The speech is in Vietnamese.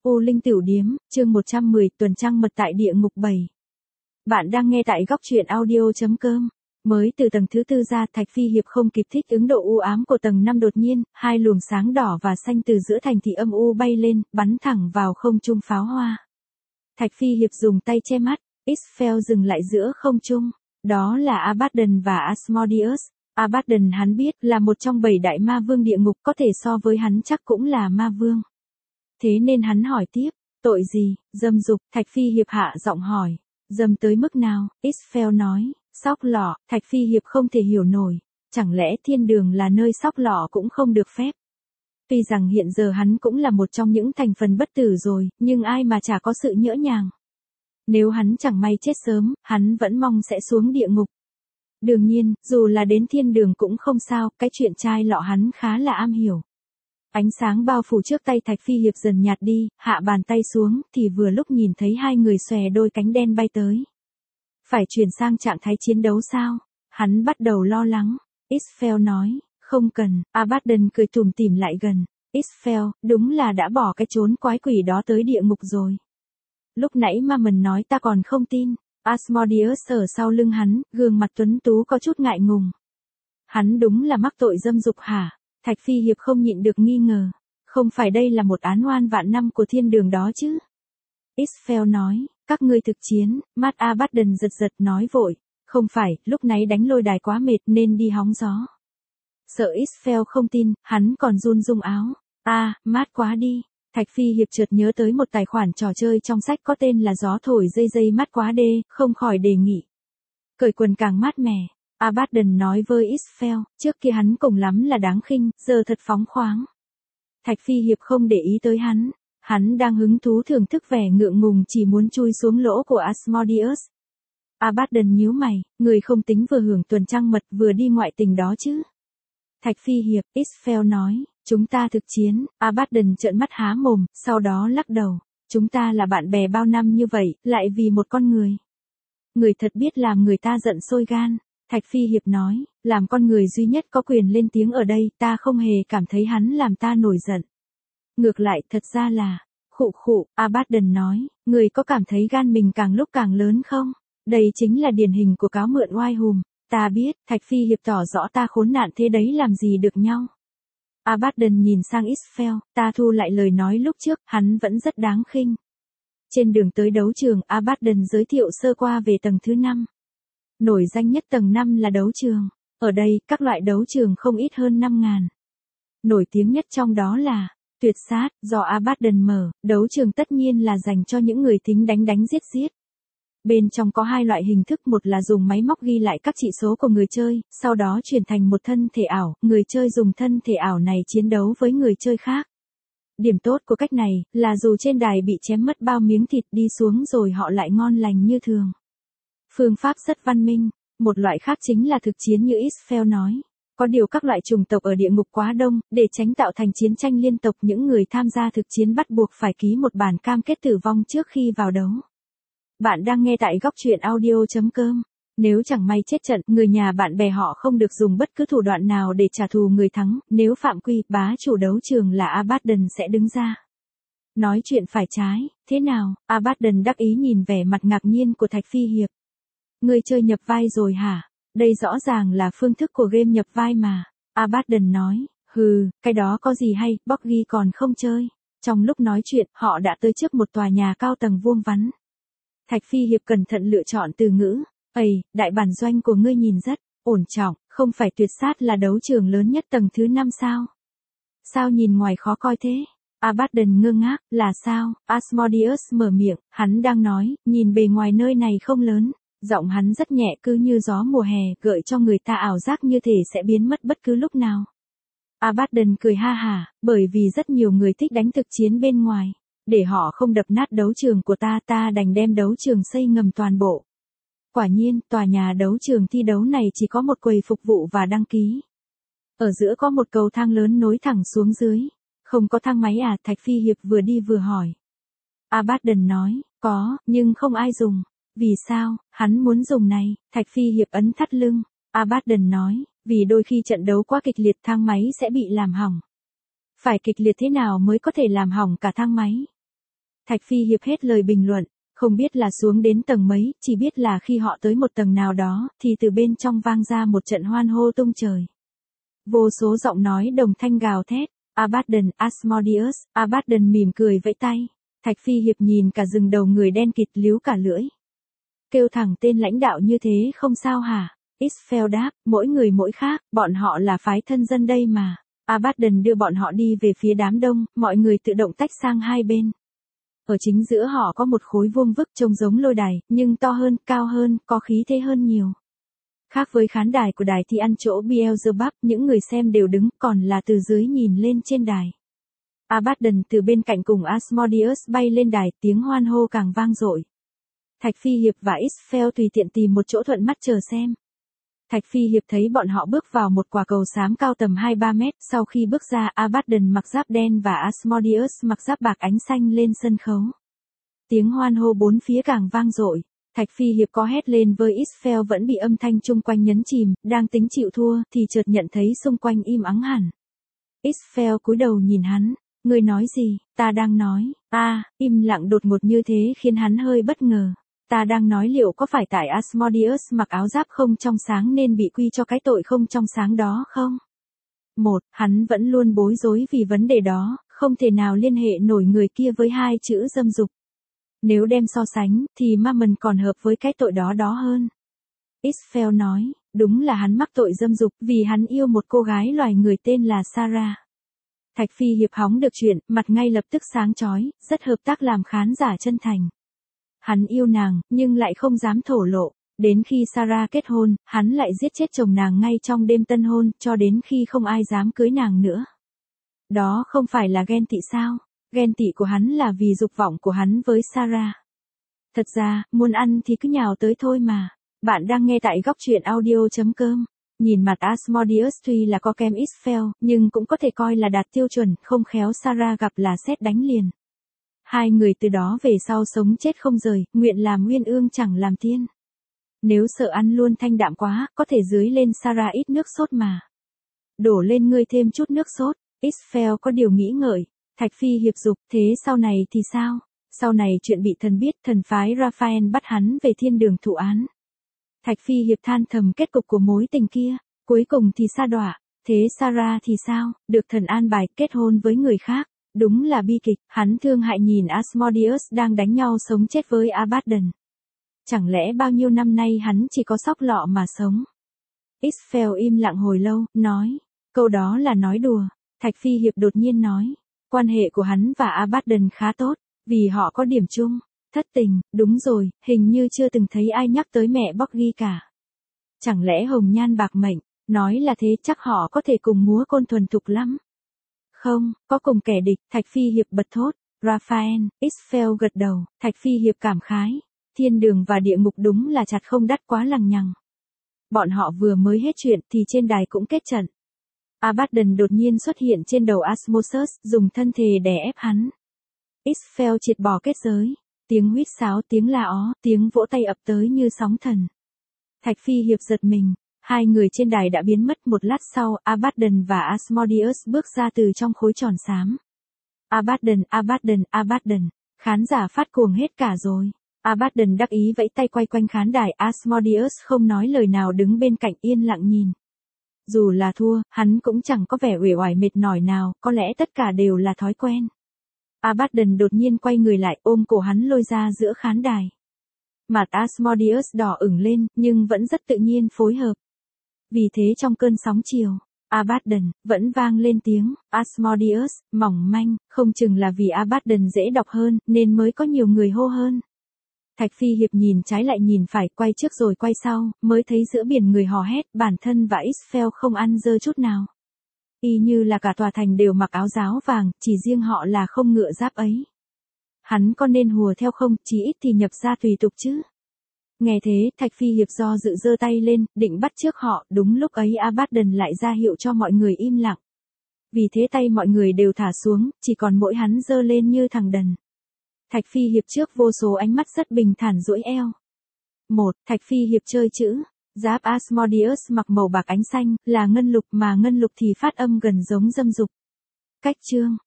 U Linh Tửu Điếm, chương 110, tuần trăng mật tại địa ngục 7. Bạn đang nghe tại góc truyện audio.com. Mới từ tầng thứ tư ra, Thạch Phi Hiệp không kịp thích ứng độ u ám của tầng 5 đột nhiên, hai luồng sáng đỏ và xanh từ giữa thành thị âm u bay lên, bắn thẳng vào không trung pháo hoa. Thạch Phi Hiệp dùng tay che mắt, Israfel dừng lại giữa không trung. Đó là Abaddon và Asmodeus. Abaddon hắn biết là một trong 7 đại ma vương địa ngục, có thể so với hắn chắc cũng là ma vương. Thế nên hắn hỏi tiếp, tội gì, dâm dục, Thạch Phi Hiệp hạ giọng hỏi, dâm tới mức nào, Israfel nói, xóc lọ, Thạch Phi Hiệp không thể hiểu nổi, chẳng lẽ thiên đường là nơi xóc lọ cũng không được phép. Tuy rằng hiện giờ hắn cũng là một trong những thành phần bất tử rồi, nhưng ai mà chả có sự nhỡ nhàng. Nếu hắn chẳng may chết sớm, hắn vẫn mong sẽ xuống địa ngục. Đương nhiên, dù là đến thiên đường cũng không sao, cái chuyện chai lọ hắn khá là am hiểu. Ánh sáng bao phủ trước tay Thạch Phi Hiệp dần nhạt đi, hạ bàn tay xuống, thì vừa lúc nhìn thấy hai người xòe đôi cánh đen bay tới. Phải chuyển sang trạng thái chiến đấu sao? Hắn bắt đầu lo lắng. Israfel nói, không cần, Abaddon cười tủm tỉm lại gần. Israfel, đúng là đã bỏ cái chốn quái quỷ đó tới địa ngục rồi. Lúc nãy Mammon nói ta còn không tin. Asmodeus ở sau lưng hắn, gương mặt tuấn tú có chút ngại ngùng. Hắn đúng là mắc tội dâm dục hả? Thạch Phi Hiệp không nhịn được nghi ngờ. Không phải đây là một án oan vạn năm của thiên đường đó chứ? Israfel nói, các ngươi thực chiến, mắt Abaddon giật giật nói vội. Không phải, lúc nãy đánh lôi đài quá mệt nên đi hóng gió. Sợ Israfel không tin, hắn còn run rung áo. Mát quá đi. Thạch Phi Hiệp chợt nhớ tới một tài khoản trò chơi trong sách có tên là gió thổi dây dây mát quá đê, không khỏi đề nghị. Cởi quần càng mát mẻ. Abaddon nói với Israfel, trước kia hắn cùng lắm là đáng khinh, giờ thật phóng khoáng. Thạch Phi Hiệp không để ý tới hắn đang hứng thú thưởng thức vẻ ngượng ngùng chỉ muốn chui xuống lỗ của Asmodeus. Abaddon nhíu mày, người không tính vừa hưởng tuần trăng mật vừa đi ngoại tình đó chứ. Thạch Phi Hiệp, Israfel nói, chúng ta thực chiến, Abaddon trợn mắt há mồm, sau đó lắc đầu. Chúng ta là bạn bè bao năm như vậy, lại vì một con người. Người thật biết làm người ta giận sôi gan. Thạch Phi Hiệp nói, làm con người duy nhất có quyền lên tiếng ở đây, ta không hề cảm thấy hắn làm ta nổi giận. Ngược lại, thật ra là, khụ, Abaddon nói, người có cảm thấy gan mình càng lúc càng lớn không? Đây chính là điển hình của cáo mượn oai hùm. Ta biết, Thạch Phi Hiệp tỏ rõ ta khốn nạn thế đấy làm gì được nhau. Abaddon nhìn sang Israfel, ta thu lại lời nói lúc trước, hắn vẫn rất đáng khinh. Trên đường tới đấu trường, Abaddon giới thiệu sơ qua về tầng thứ 5. Nổi danh nhất tầng 5 là đấu trường. Ở đây, các loại đấu trường không ít hơn 5.000. Nổi tiếng nhất trong đó là tuyệt sát, do Abaddon mở, đấu trường tất nhiên là dành cho những người tính đánh giết. Bên trong có hai loại hình thức, một là dùng máy móc ghi lại các chỉ số của người chơi, sau đó chuyển thành một thân thể ảo, người chơi dùng thân thể ảo này chiến đấu với người chơi khác. Điểm tốt của cách này, là dù trên đài bị chém mất bao miếng thịt đi xuống rồi họ lại ngon lành như thường. Phương pháp rất văn minh, một loại khác chính là thực chiến như Israfel nói. Có điều các loại chủng tộc ở địa ngục quá đông, để tránh tạo thành chiến tranh liên tục những người tham gia thực chiến bắt buộc phải ký một bản cam kết tử vong trước khi vào đấu. Bạn đang nghe tại góc truyện audio.com. Nếu chẳng may chết trận, người nhà bạn bè họ không được dùng bất cứ thủ đoạn nào để trả thù người thắng, nếu phạm quy, bá chủ đấu trường là Abaddon sẽ đứng ra. Nói chuyện phải trái, thế nào? Abaddon đắc ý nhìn vẻ mặt ngạc nhiên của Thạch Phi Hiệp. Ngươi chơi nhập vai rồi hả? Đây rõ ràng là phương thức của game nhập vai mà. Abaddon nói, cái đó có gì hay, Boggy còn không chơi. Trong lúc nói chuyện, họ đã tới trước một tòa nhà cao tầng vuông vắn. Thạch Phi Hiệp cẩn thận lựa chọn từ ngữ. Đại bản doanh của ngươi nhìn rất ổn trọng, không phải tuyệt sát là đấu trường lớn nhất tầng thứ 5 sao? Sao nhìn ngoài khó coi thế? Abaddon ngơ ngác, là sao? Asmodeus mở miệng, hắn đang nói, nhìn bề ngoài nơi này không lớn. Giọng hắn rất nhẹ cứ như gió mùa hè, gợi cho người ta ảo giác như thể sẽ biến mất bất cứ lúc nào. Abaddon cười ha hả, bởi vì rất nhiều người thích đánh thực chiến bên ngoài. Để họ không đập nát đấu trường của ta đành đem đấu trường xây ngầm toàn bộ. Quả nhiên, tòa nhà đấu trường thi đấu này chỉ có một quầy phục vụ và đăng ký. Ở giữa có một cầu thang lớn nối thẳng xuống dưới. Không có thang máy à? Thạch Phi Hiệp vừa đi vừa hỏi. Abaddon nói, có, nhưng không ai dùng. Vì sao? Hắn muốn dùng này. Thạch Phi Hiệp ấn thắt lưng. Abaddon nói, vì đôi khi trận đấu quá kịch liệt thang máy sẽ bị làm hỏng. Phải kịch liệt thế nào mới có thể làm hỏng cả thang máy? Thạch Phi Hiệp hết lời bình luận, không biết là xuống đến tầng mấy, chỉ biết là khi họ tới một tầng nào đó, thì từ bên trong vang ra một trận hoan hô tung trời. Vô số giọng nói đồng thanh gào thét, Abaddon, Asmodeus, Abaddon mỉm cười vẫy tay. Thạch Phi Hiệp nhìn cả rừng đầu người đen kịt líu cả lưỡi. Kêu thẳng tên lãnh đạo như thế không sao hả? Israfel đáp, mỗi người mỗi khác, bọn họ là phái thân dân đây mà. Abaddon đưa bọn họ đi về phía đám đông, mọi người tự động tách sang hai bên. Ở chính giữa họ có một khối vuông vức trông giống lôi đài, nhưng to hơn, cao hơn, có khí thế hơn nhiều. Khác với khán đài của đài thì ăn chỗ Beelzebub, những người xem đều đứng, còn là từ dưới nhìn lên trên đài. Abaddon từ bên cạnh cùng Asmodeus bay lên đài, tiếng hoan hô càng vang dội. Thạch Phi Hiệp và Israfel tùy tiện tìm một chỗ thuận mắt chờ xem. Thạch Phi Hiệp thấy bọn họ bước vào một quả cầu xám cao tầm 2-3 mét, sau khi bước ra Abaddon mặc giáp đen và Asmodeus mặc giáp bạc ánh xanh lên sân khấu. Tiếng hoan hô bốn phía càng vang dội. Thạch Phi Hiệp có hét lên với Israfel vẫn bị âm thanh chung quanh nhấn chìm, đang tính chịu thua thì chợt nhận thấy xung quanh im ắng hẳn. Israfel cúi đầu nhìn hắn, ngươi nói gì, ta đang nói, im lặng đột ngột như thế khiến hắn hơi bất ngờ. Ta đang nói liệu có phải tại Asmodeus mặc áo giáp không trong sáng nên bị quy cho cái tội không trong sáng đó không? Hắn vẫn luôn bối rối vì vấn đề đó, không thể nào liên hệ nổi người kia với hai chữ dâm dục. Nếu đem so sánh, thì Mammon còn hợp với cái tội đó hơn. Israfel nói, đúng là hắn mắc tội dâm dục vì hắn yêu một cô gái loài người tên là Sarah. Thạch Phi Hiệp hóng được chuyện, mặt ngay lập tức sáng chói, rất hợp tác làm khán giả chân thành. Hắn yêu nàng, nhưng lại không dám thổ lộ. Đến khi Sarah kết hôn, hắn lại giết chết chồng nàng ngay trong đêm tân hôn, cho đến khi không ai dám cưới nàng nữa. Đó không phải là ghen tị sao? Ghen tị của hắn là vì dục vọng của hắn với Sarah. Thật ra, muốn ăn thì cứ nhào tới thôi mà. Bạn đang nghe tại góc truyện audio.com. Nhìn mặt Asmodeus tuy là có kem Israfel, nhưng cũng có thể coi là đạt tiêu chuẩn, không khéo Sarah gặp là sét đánh liền. Hai người từ đó về sau sống chết không rời, nguyện làm nguyên ương chẳng làm tiên. Nếu sợ ăn luôn thanh đạm quá, có thể dưới lên Sarah ít nước sốt mà. Đổ lên ngươi thêm chút nước sốt. Israfel có điều nghĩ ngợi. Thạch Phi Hiệp dục, thế sau này thì sao? Sau này chuyện bị thần biết, thần phái Raphael bắt hắn về thiên đường thụ án. Thạch Phi Hiệp than thầm kết cục của mối tình kia, cuối cùng thì sa đọa. Thế Sarah thì sao? Được thần an bài kết hôn với người khác. Đúng là bi kịch, hắn thương hại nhìn Asmodeus đang đánh nhau sống chết với Abaddon. Chẳng lẽ bao nhiêu năm nay hắn chỉ có sóc lọ mà sống? Israfel im lặng hồi lâu, nói, câu đó là nói đùa. Thạch Phi Hiệp đột nhiên nói, quan hệ của hắn và Abaddon khá tốt, vì họ có điểm chung, thất tình, đúng rồi, hình như chưa từng thấy ai nhắc tới mẹ Boggy cả. Chẳng lẽ hồng nhan bạc mệnh, nói là thế chắc họ có thể cùng múa côn thuần thục lắm. Không, có cùng kẻ địch, Thạch Phi Hiệp bật thốt. Raphael, Israfel gật đầu, Thạch Phi Hiệp cảm khái. Thiên đường và địa ngục đúng là chặt không đắt quá lằng nhằng. Bọn họ vừa mới hết chuyện thì trên đài cũng kết trận. Abaddon đột nhiên xuất hiện trên đầu Asmodeus, dùng thân thể đè ép hắn. Israfel triệt bỏ kết giới. Tiếng huýt sáo, tiếng la ó, tiếng vỗ tay ập tới như sóng thần. Thạch Phi Hiệp giật mình. Hai người trên đài đã biến mất. Một lát sau, Abaddon và Asmodeus bước ra từ trong khối tròn xám. Abaddon, Abaddon, Abaddon. Khán giả phát cuồng hết cả rồi. Abaddon đắc ý vẫy tay quay quanh khán đài. Asmodeus không nói lời nào đứng bên cạnh yên lặng nhìn. Dù là thua, hắn cũng chẳng có vẻ uể oải mệt mỏi nào, có lẽ tất cả đều là thói quen. Abaddon đột nhiên quay người lại ôm cổ hắn lôi ra giữa khán đài. Mặt Asmodeus đỏ ửng lên, nhưng vẫn rất tự nhiên phối hợp. Vì thế trong cơn sóng chiều, Abaddon vẫn vang lên tiếng, Asmodeus, mỏng manh, không chừng là vì Abaddon dễ đọc hơn, nên mới có nhiều người hô hơn. Thạch Phi Hiệp nhìn trái lại nhìn phải, quay trước rồi quay sau, mới thấy giữa biển người hò hét, bản thân và Israfel không ăn dơ chút nào. Y như là cả tòa thành đều mặc áo giáo vàng, chỉ riêng họ là không ngựa giáp ấy. Hắn có nên hùa theo không, chí ít thì nhập ra tùy tục chứ. Nghe thế, Thạch Phi Hiệp do dự giơ tay lên, định bắt trước họ, đúng lúc ấy Abaddon lại ra hiệu cho mọi người im lặng. Vì thế tay mọi người đều thả xuống, chỉ còn mỗi hắn giơ lên như thằng đần. Thạch Phi Hiệp trước vô số ánh mắt rất bình thản duỗi eo. Thạch Phi Hiệp chơi chữ. Giáp Asmodeus mặc màu bạc ánh xanh, là ngân lục mà ngân lục thì phát âm gần giống dâm dục. Cách chương.